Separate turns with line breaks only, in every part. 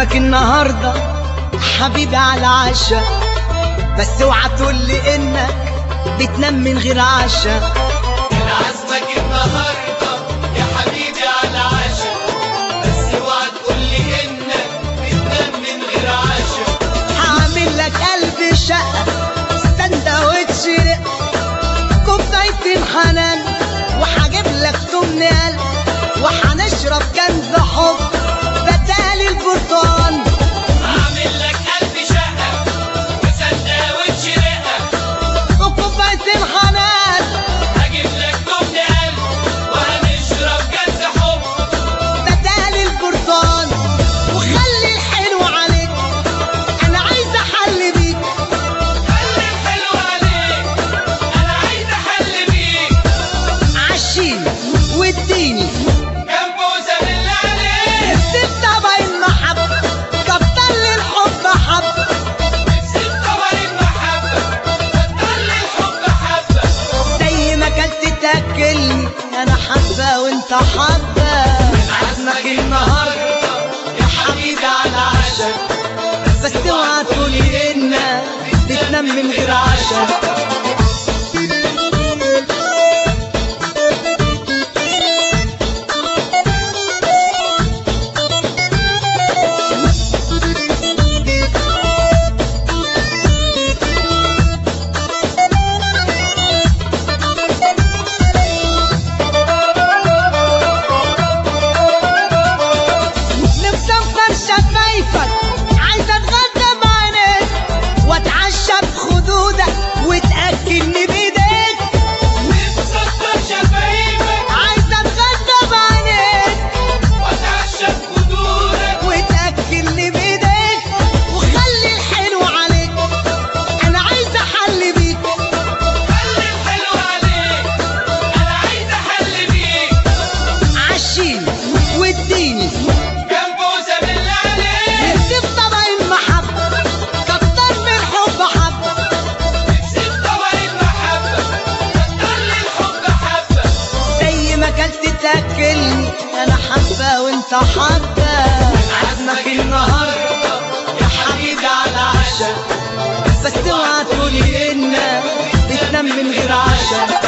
عازمك النهارده حبيبي على عشا، بس اوعى تقول لي انك بتنام من غير عشا.
عازمك النهارده يا حبيبي على عشا، بس اوعى تقول لي انك بتنام من غير عشا.
هعمل لك قلب شقه سندوتش رق كوبايتين حنان، وهجيب لك تمن قلب، وهنشرب كنز حب بدال البرتقال.
هعمل لك قلب شقه وسندوتش رقه
وكوبايتين حنان،
هجيب لك تمن قلب وهنشرب كنز حب
بدال البرتقال. وخلي الحلو عليك، انا عايزه احل بيك.
خلي الحلو عليك، انا عايز احل بيك.
عشيني واديني
كام بوسه بالله عليك،
سيب طبع المحبه كتر لي الحب حبه.
سيب طبع المحبه كتر لي الحب حبه.
زي ما كلت تاكلني انا حبه وانت حبه. عازمك النهارده يا حبيبي على عشا، بس اوعى تقولي انك بتنام من غير عشا. شفايفك عايزه اتغدى بعينيك واتعشى بخدودك وتاكلني بايديك.
نفسك شفايفك
عايزه اتغدى بعينيك
واتعشى بخدودك
وتاكلني بايديك. وخلي الحلو عليك، انا عايزه احل بيك.
خلي الحلو عليك، انا عايز احل بيك.
عشيني واديني
كام بوسه بالله عليك،
سيب طبع المحبه كتر من الحب حبه.
سيب طبع المحبه كتر لي الحب حبه.
زي ما كلت تاكلني انا حبه وانت حبه. عازمك النهارده يا حبيبي على عشا، بس اوعى تقولي انك بتنام من غير عشا.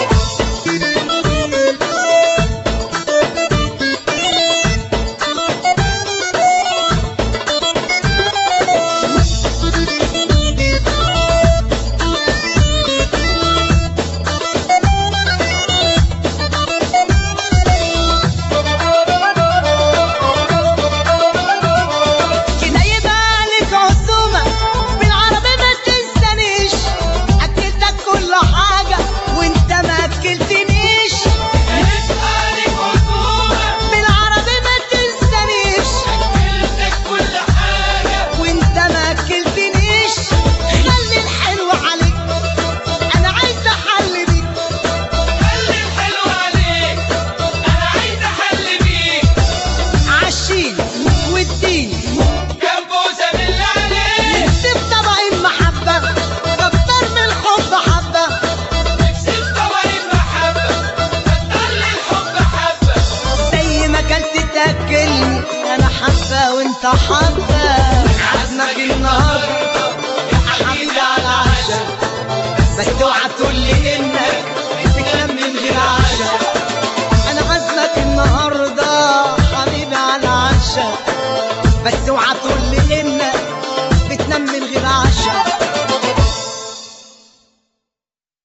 كده يبقى لك عزومة بالعربي ما تنسانيش، أكلتك كل حاجة وأنت ما أكلتنيش.
يبقى لك عزومه
بالعربي ما تنسانيش
اكلتك كل حاجه
وأنت ما أكلتنيش. خلي الحلو عليك، أنا عايزة أحل بيك.
خلي الحلو عليك، انا عايز احل بيك.
عشيني واديني
كام بوسه بالله عليك،
سيب طبع المحبة كتر من الحب حبة.
سيب طبع المحبه كتر لي الحب حبه.
زي ما كلت تاكلني انا حبه وانت حبه. عازمك النهارده يا حبيبي على عشا، بس اوعى تقول